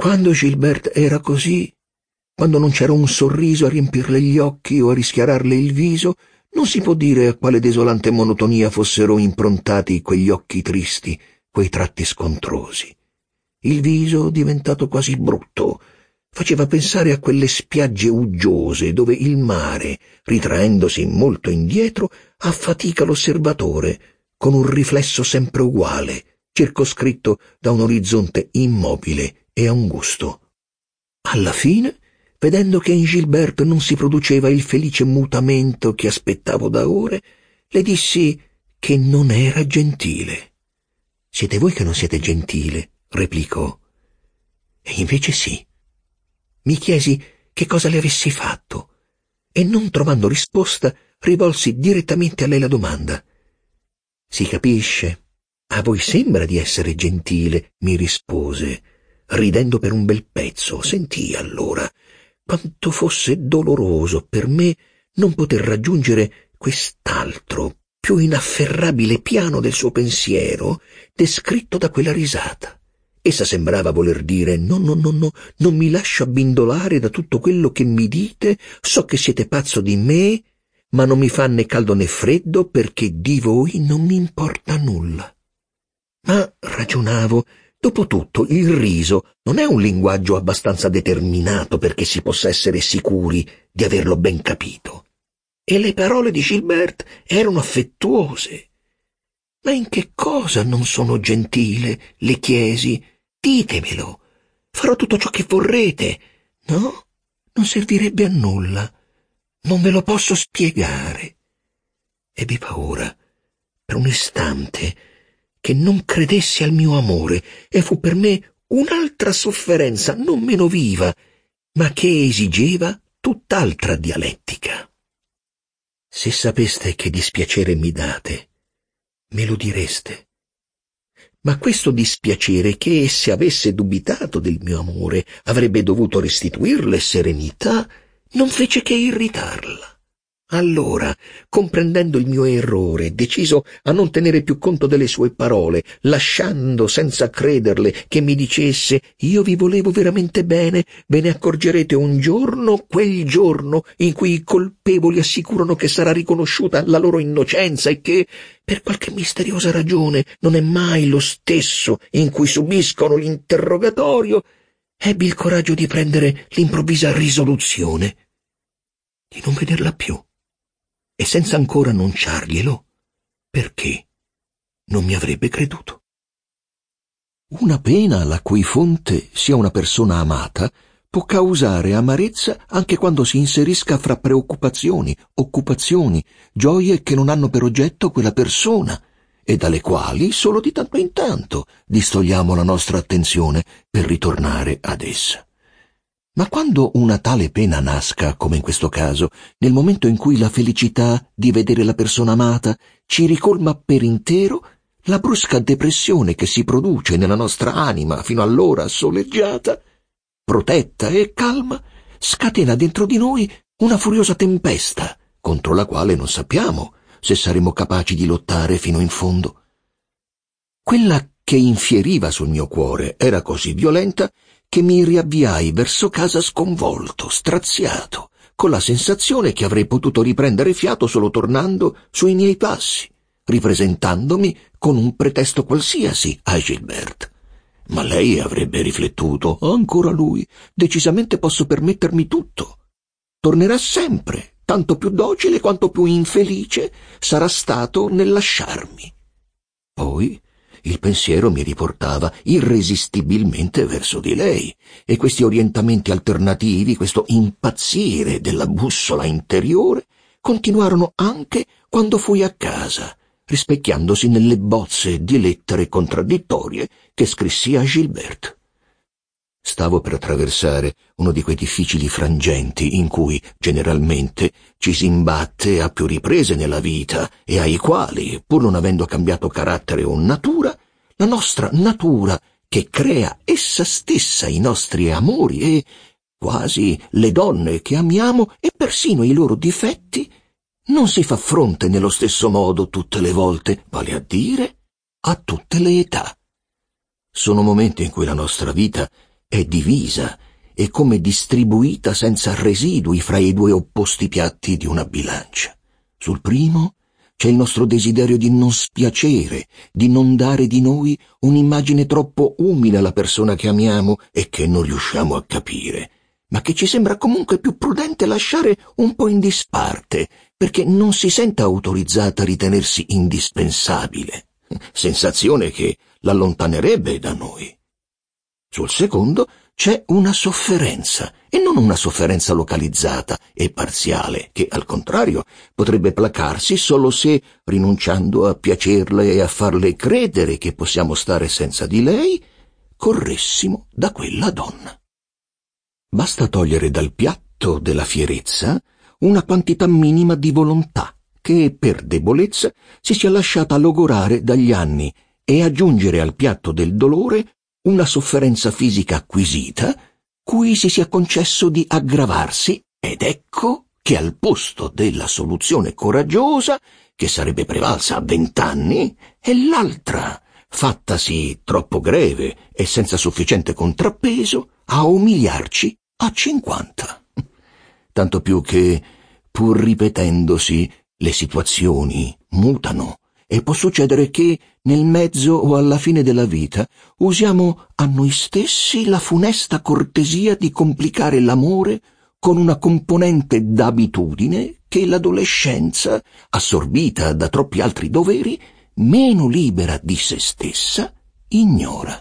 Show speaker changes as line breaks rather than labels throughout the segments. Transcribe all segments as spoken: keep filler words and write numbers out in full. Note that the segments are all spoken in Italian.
Quando Gilberte era così, quando non c'era un sorriso a riempirle gli occhi o a rischiararle il viso, non si può dire a quale desolante monotonia fossero improntati quegli occhi tristi, quei tratti scontrosi. Il viso, diventato quasi brutto, faceva pensare a quelle spiagge uggiose dove il mare, ritraendosi molto indietro, affatica l'osservatore con un riflesso sempre uguale, circoscritto da un orizzonte immobile e angusto. Alla fine, vedendo che in Gilberte non si produceva il felice mutamento che aspettavo da ore, le dissi che non era gentile. «Siete voi che non siete gentile», replicò. E invece sì. Mi chiesi che cosa le avessi fatto e, non trovando risposta, rivolsi direttamente a lei la domanda. «Si capisce, a voi sembra di essere gentile», mi rispose, ridendo per un bel pezzo. Sentii allora quanto fosse doloroso per me non poter raggiungere quest'altro, più inafferrabile piano del suo pensiero, descritto da quella risata. Essa sembrava voler dire: no, no, no, no, non mi lascio abbindolare da tutto quello che mi dite, so che siete pazzo di me, ma non mi fa né caldo né freddo, perché di voi non mi importa nulla. Ma ragionavo, dopo tutto il riso non è un linguaggio abbastanza determinato perché si possa essere sicuri di averlo ben capito. E le parole di Gilberte erano affettuose. «Ma in che cosa non sono gentile?» le chiesi. «Ditemelo, farò tutto ciò che vorrete». «No, non servirebbe a nulla, non ve lo posso spiegare». Ebbi paura, per un istante, che non credessi al mio amore, e fu per me un'altra sofferenza non meno viva, ma che esigeva tutt'altra dialettica. «Se sapeste che dispiacere mi date, me lo direste. Ma questo dispiacere, che se avesse dubitato del mio amore avrebbe dovuto restituirle serenità, non fece che irritarla. Allora, comprendendo il mio errore, deciso a non tenere più conto delle sue parole, lasciando senza crederle che mi dicesse: «Io vi volevo veramente bene, ve ne accorgerete un giorno, quel giorno in cui i colpevoli assicurano che sarà riconosciuta la loro innocenza e che, per qualche misteriosa ragione, non è mai lo stesso in cui subiscono l'interrogatorio», ebbi il coraggio di prendere l'improvvisa risoluzione di non vederla più. E senza ancora annunciarglielo, perché non mi avrebbe creduto. Una pena la cui fonte sia una persona amata può causare amarezza anche quando si inserisca fra preoccupazioni, occupazioni, gioie che non hanno per oggetto quella persona e dalle quali solo di tanto in tanto distogliamo la nostra attenzione per ritornare ad essa. Ma quando una tale pena nasca, come in questo caso, nel momento in cui la felicità di vedere la persona amata ci ricolma per intero, la brusca depressione che si produce nella nostra anima fino allora soleggiata, protetta e calma, scatena dentro di noi una furiosa tempesta contro la quale non sappiamo se saremo capaci di lottare fino in fondo. Quella che infieriva sul mio cuore era così violenta che mi riavviai verso casa sconvolto, straziato, con la sensazione che avrei potuto riprendere fiato solo tornando sui miei passi, ripresentandomi con un pretesto qualsiasi a Gilberte. Ma lei avrebbe riflettuto: ancora lui, decisamente posso permettermi tutto. Tornerà sempre, tanto più docile quanto più infelice sarà stato nel lasciarmi. Poi il pensiero mi riportava irresistibilmente verso di lei, e questi orientamenti alternativi, questo impazzire della bussola interiore, continuarono anche quando fui a casa, rispecchiandosi nelle bozze di lettere contraddittorie che scrissi a Gilberte. Stavo per attraversare uno di quei difficili frangenti in cui, generalmente, ci si imbatte a più riprese nella vita e ai quali, pur non avendo cambiato carattere o natura, la nostra natura, che crea essa stessa i nostri amori e, quasi, le donne che amiamo e persino i loro difetti, non si fa fronte nello stesso modo tutte le volte, vale a dire, a tutte le età. Sono momenti in cui la nostra vita è divisa e come distribuita senza residui fra i due opposti piatti di una bilancia. Sul primo c'è il nostro desiderio di non spiacere, di non dare di noi un'immagine troppo umile alla persona che amiamo e che non riusciamo a capire, ma che ci sembra comunque più prudente lasciare un po' in disparte, perché non si senta autorizzata a ritenersi indispensabile, sensazione che l'allontanerebbe da noi. Sul secondo c'è una sofferenza, e non una sofferenza localizzata e parziale, che al contrario potrebbe placarsi solo se, rinunciando a piacerle e a farle credere che possiamo stare senza di lei, corressimo da quella donna. Basta togliere dal piatto della fierezza una quantità minima di volontà che, per debolezza, si sia lasciata logorare dagli anni e aggiungere al piatto del dolore una sofferenza fisica acquisita, cui si sia concesso di aggravarsi, ed ecco che al posto della soluzione coraggiosa, che sarebbe prevalsa a vent'anni, è l'altra, fattasi troppo greve e senza sufficiente contrappeso, a umiliarci a cinquanta. Tanto più che, pur ripetendosi, le situazioni mutano, e può succedere che, nel mezzo o alla fine della vita, usiamo a noi stessi la funesta cortesia di complicare l'amore con una componente d'abitudine che l'adolescenza, assorbita da troppi altri doveri, meno libera di se stessa, ignora.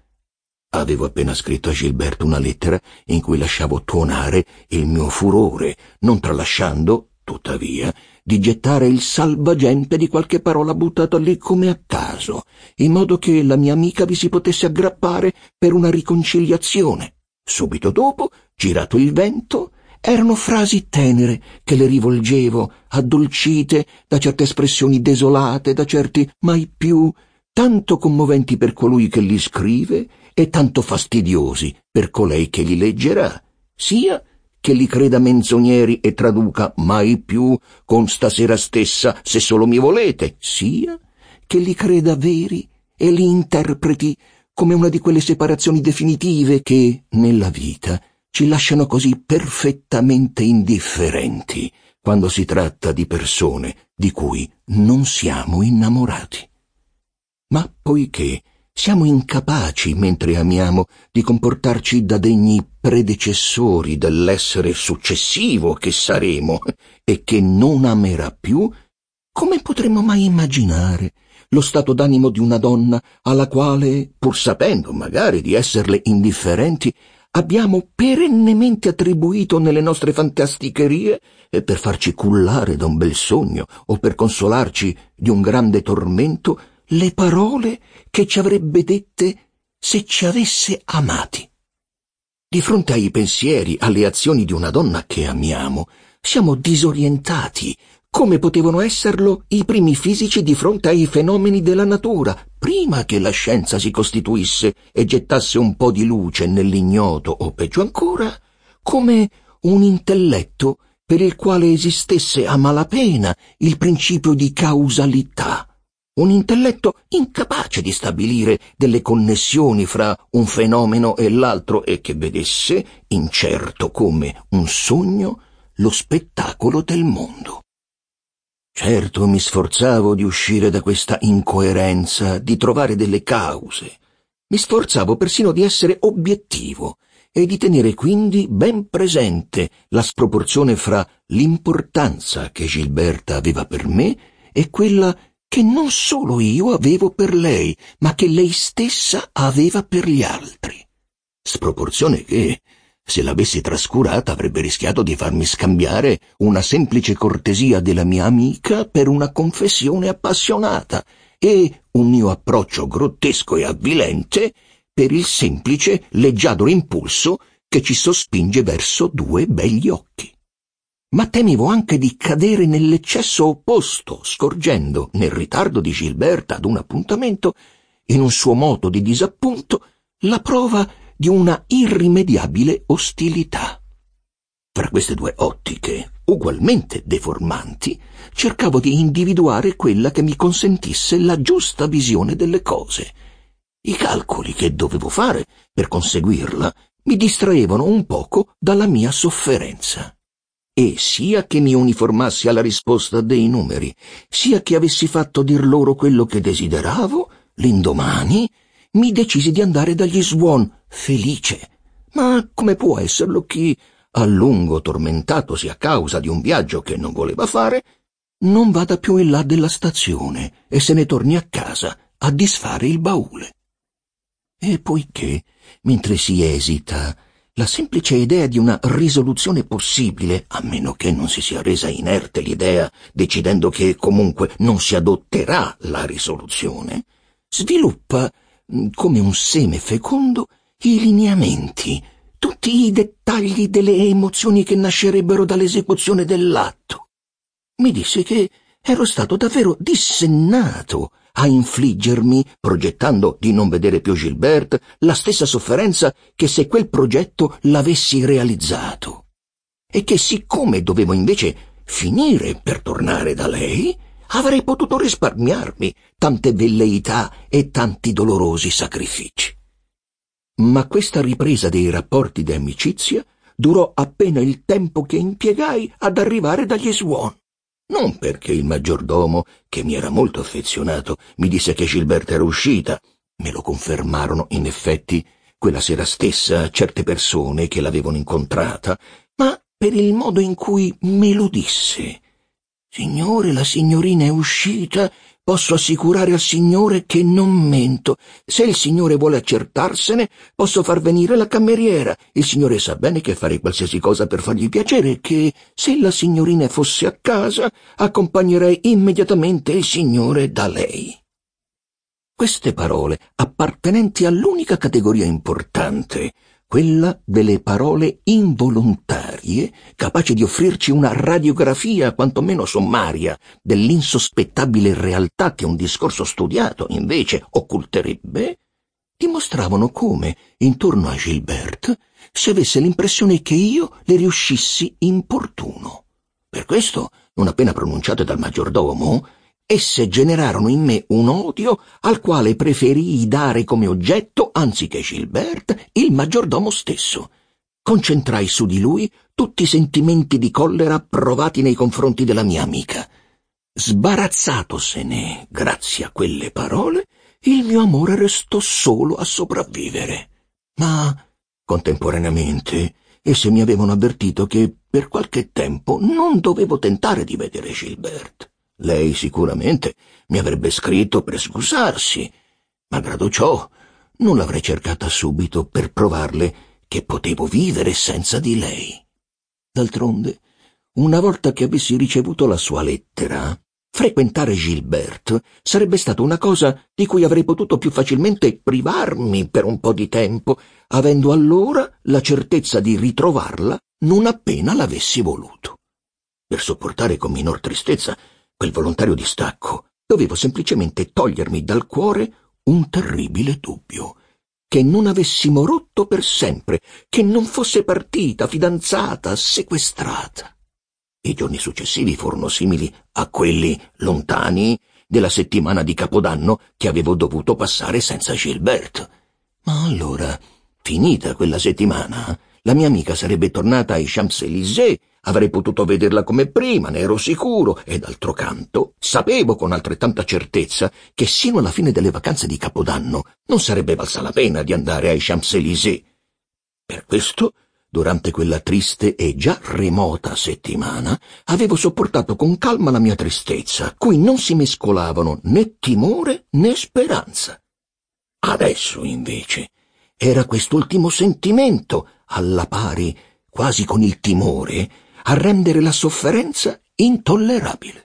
Avevo appena scritto a Gilberto una lettera in cui lasciavo tuonare il mio furore, non tralasciando, tuttavia, di gettare il salvagente di qualche parola buttata lì come a caso, in modo che la mia amica vi si potesse aggrappare per una riconciliazione. Subito dopo, girato il vento, erano frasi tenere che le rivolgevo, addolcite da certe espressioni desolate, da certi mai più, tanto commoventi per colui che li scrive e tanto fastidiosi per colei che li leggerà, sia che li creda menzogneri e traduca mai più con stasera stessa se solo mi volete, sia che li creda veri e li interpreti come una di quelle separazioni definitive che, nella vita, ci lasciano così perfettamente indifferenti quando si tratta di persone di cui non siamo innamorati. Ma poiché siamo incapaci, mentre amiamo, di comportarci da degni predecessori dell'essere successivo che saremo e che non amerà più, come potremmo mai immaginare lo stato d'animo di una donna alla quale, pur sapendo magari di esserle indifferenti, abbiamo perennemente attribuito nelle nostre fantasticherie e per farci cullare da un bel sogno o per consolarci di un grande tormento le parole che ci avrebbe dette se ci avesse amati. Di fronte ai pensieri, alle azioni di una donna che amiamo, siamo disorientati, come potevano esserlo i primi fisici di fronte ai fenomeni della natura, prima che la scienza si costituisse e gettasse un po' di luce nell'ignoto, o peggio ancora, come un intelletto per il quale esistesse a malapena il principio di causalità. Un intelletto incapace di stabilire delle connessioni fra un fenomeno e l'altro e che vedesse, incerto come un sogno, lo spettacolo del mondo. Certo, mi sforzavo di uscire da questa incoerenza, di trovare delle cause. Mi sforzavo persino di essere obiettivo e di tenere quindi ben presente la sproporzione fra l'importanza che Gilberta aveva per me e quella che non solo io avevo per lei, ma che lei stessa aveva per gli altri. Sproporzione che, se l'avessi trascurata, avrebbe rischiato di farmi scambiare una semplice cortesia della mia amica per una confessione appassionata e un mio approccio grottesco e avvilente per il semplice leggiadro impulso che ci sospinge verso due begli occhi. Ma temevo anche di cadere nell'eccesso opposto, scorgendo, nel ritardo di Gilberta ad un appuntamento, in un suo moto di disappunto, la prova di una irrimediabile ostilità. Fra queste due ottiche, ugualmente deformanti, cercavo di individuare quella che mi consentisse la giusta visione delle cose, I calcoli che dovevo fare per conseguirla mi distraevano un poco dalla mia sofferenza. E sia che mi uniformassi alla risposta dei numeri, sia che avessi fatto dir loro quello che desideravo, l'indomani mi decisi di andare dagli Swan felice. Ma come può esserlo chi, a lungo tormentatosi a causa di un viaggio che non voleva fare, non vada più in là della stazione e se ne torni a casa a disfare il baule? E poiché, mentre si esita, la semplice idea di una risoluzione possibile, a meno che non si sia resa inerte l'idea, decidendo che comunque non si adotterà la risoluzione, sviluppa, come un seme fecondo, i lineamenti, tutti i dettagli delle emozioni che nascerebbero dall'esecuzione dell'atto. Mi disse che ero stato davvero dissennato a infliggermi, progettando di non vedere più Gilberte, la stessa sofferenza che se quel progetto l'avessi realizzato, e che siccome dovevo invece finire per tornare da lei, avrei potuto risparmiarmi tante velleità e tanti dolorosi sacrifici. Ma questa ripresa dei rapporti di amicizia durò appena il tempo che impiegai ad arrivare dagli Swan. Non perché il maggiordomo, che mi era molto affezionato, mi disse che Gilberte era uscita. Me lo confermarono, in effetti, quella sera stessa certe persone che l'avevano incontrata, ma per il modo in cui me lo disse. «Signore, la signorina è uscita. Posso assicurare al signore che non mento. Se il signore vuole accertarsene, posso far venire la cameriera. Il signore sa bene che farei qualsiasi cosa per fargli piacere e che, se la signorina fosse a casa, accompagnerei immediatamente il signore da lei». Queste parole, appartenenti all'unica categoria importante, quella delle parole involontarie, capaci di offrirci una radiografia quantomeno sommaria dell'insospettabile realtà che un discorso studiato, invece, occulterebbe, dimostravano come, intorno a Gilberte, si avesse l'impressione che io le riuscissi importuno. Per questo, non appena pronunciate dal maggiordomo, esse generarono in me un odio al quale preferii dare come oggetto, anziché Gilberte, il maggiordomo stesso. Concentrai su di lui tutti i sentimenti di collera provati nei confronti della mia amica. Sbarazzatosene, grazie a quelle parole, il mio amore restò solo a sopravvivere. Ma, contemporaneamente, esse mi avevano avvertito che per qualche tempo non dovevo tentare di vedere Gilberte. Lei sicuramente mi avrebbe scritto per scusarsi. Malgrado ciò, non l'avrei cercata subito per provarle che potevo vivere senza di lei. D'altronde, una volta che avessi ricevuto la sua lettera, frequentare Gilberte sarebbe stata una cosa di cui avrei potuto più facilmente privarmi per un po' di tempo, avendo allora la certezza di ritrovarla non appena l'avessi voluto. Per sopportare con minor tristezza quel volontario distacco, dovevo semplicemente togliermi dal cuore un terribile dubbio: che non avessimo rotto per sempre, che non fosse partita, fidanzata, sequestrata. I giorni successivi furono simili a quelli lontani della settimana di Capodanno che avevo dovuto passare senza Gilberte. Ma allora, finita quella settimana, la mia amica sarebbe tornata ai Champs-Élysées. Avrei potuto vederla come prima, ne ero sicuro, e d'altro canto sapevo con altrettanta certezza che sino alla fine delle vacanze di Capodanno non sarebbe valsa la pena di andare ai Champs-Élysées. Per questo, durante quella triste e già remota settimana, avevo sopportato con calma la mia tristezza, cui non si mescolavano né timore né speranza. Adesso, invece, era quest'ultimo sentimento, alla pari, quasi con il timore, a rendere la sofferenza intollerabile.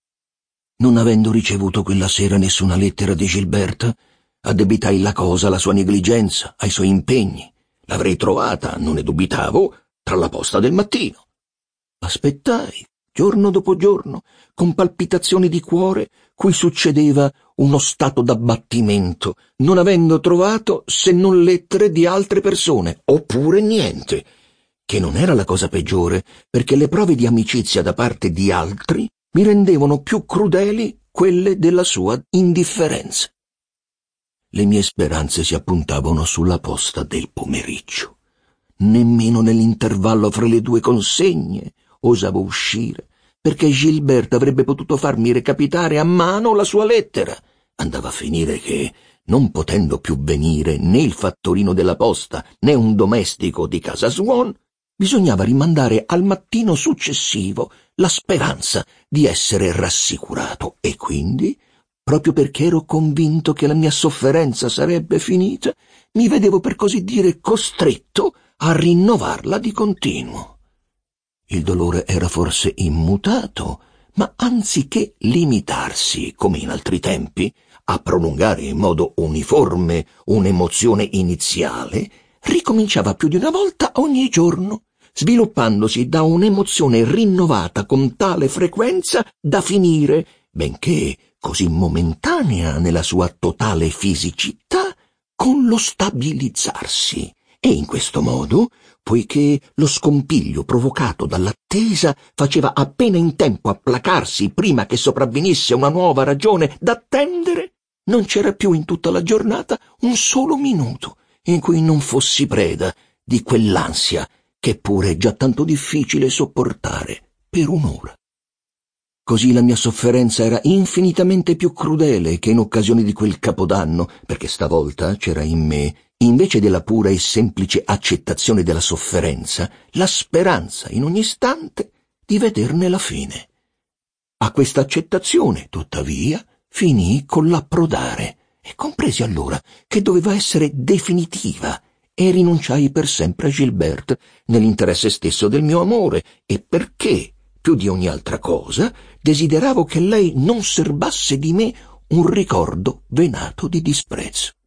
Non avendo ricevuto quella sera nessuna lettera di Gilberte, addebitai la cosa alla sua negligenza, ai suoi impegni. L'avrei trovata, non ne dubitavo, tra la posta del mattino. Aspettai, giorno dopo giorno, con palpitazioni di cuore cui succedeva uno stato d'abbattimento, non avendo trovato se non lettere di altre persone, oppure niente, che non era la cosa peggiore, perché le prove di amicizia da parte di altri mi rendevano più crudeli quelle della sua indifferenza. Le mie speranze si appuntavano sulla posta del pomeriggio. Nemmeno nell'intervallo fra le due consegne osavo uscire, perché Gilberte avrebbe potuto farmi recapitare a mano la sua lettera. Andava a finire che, non potendo più venire né il fattorino della posta né un domestico di casa Swan, bisognava rimandare al mattino successivo la speranza di essere rassicurato, e quindi, proprio perché ero convinto che la mia sofferenza sarebbe finita, mi vedevo per così dire costretto a rinnovarla di continuo. Il dolore era forse immutato, ma anziché limitarsi, come in altri tempi, a prolungare in modo uniforme un'emozione iniziale, ricominciava più di una volta ogni giorno, sviluppandosi da un'emozione rinnovata con tale frequenza da finire, benché così momentanea nella sua totale fisicità, con lo stabilizzarsi. E in questo modo, poiché lo scompiglio provocato dall'attesa faceva appena in tempo a placarsi prima che sopravvenisse una nuova ragione d'attendere, non c'era più in tutta la giornata un solo minuto in cui non fossi preda di quell'ansia che pure è già tanto difficile sopportare per un'ora. Così la mia sofferenza era infinitamente più crudele che in occasione di quel capodanno, perché stavolta c'era in me, invece della pura e semplice accettazione della sofferenza, la speranza in ogni istante di vederne la fine. A questa accettazione, tuttavia, finii con l'approdare e compresi allora che doveva essere definitiva, e rinunciai per sempre a Gilberte nell'interesse stesso del mio amore, e perché, più di ogni altra cosa, desideravo che lei non serbasse di me un ricordo venato di disprezzo.